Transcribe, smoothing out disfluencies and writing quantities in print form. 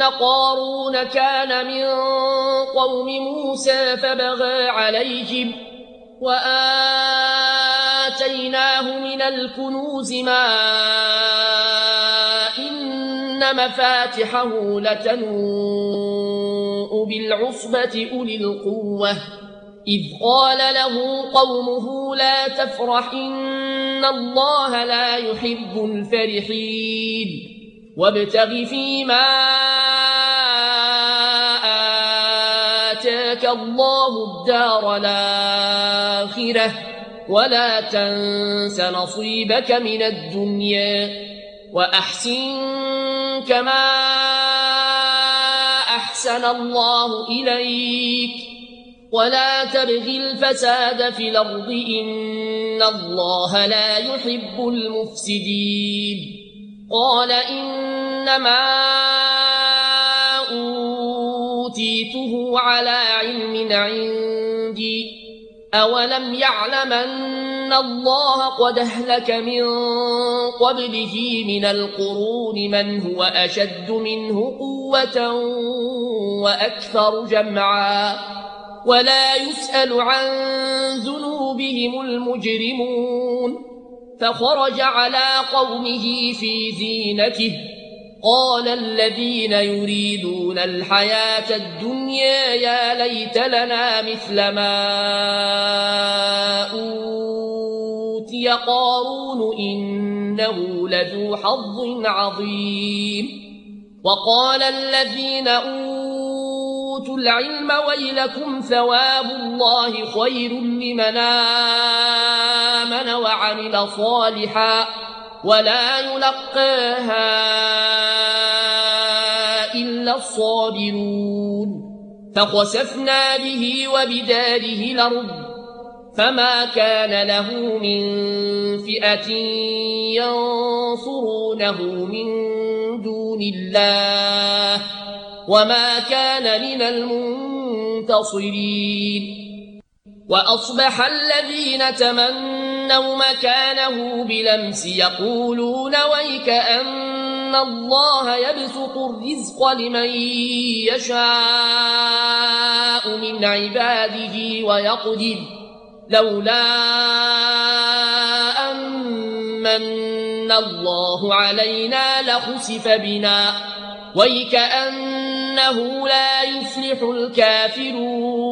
قارون كان من قوم موسى فبغى عليهم وآتيناه من الكنوز ما إن مفاتحه لتنوء بالعصبة أولي القوة إذ قال له قومه لا تفرح إن الله لا يحب الفرحين وابتغ فيما آتاك الله الدار الآخرة ولا تنس نصيبك من الدنيا وأحسن كما أحسن الله إليك ولا تبغ الفساد في الأرض إن الله لا يحب المفسدين قال إنما أوتيته على علم عندي أولم يعلم أن الله قد أهلك من قبله من القرون من هو أشد منه قوة وأكثر جمعا ولا يسأل عن ذنوبهم المجرمون فخرج على قومه في زينته قال الذين يريدون الحياة الدنيا يا ليت لنا مثل ما أوتي قارون إنه لذو حظ عظيم وقال الذين أوتوا العلم ويلكم ثواب الله خير لمن آمن وعمل صالحا ولا يلقاها إلا الصابرون فخسفنا به وبداره الأرض فما كان له من فئة ينصرونه من دون الله وما كان من المنتصرين وأصبح الذين تمنوا مكانه بلمس يقولون ويك أن الله يبسط الرزق لمن يشاء من عباده ويقدر لولا أمن الله علينا لخسف بنا ويك أنه لا يفلح الكافرون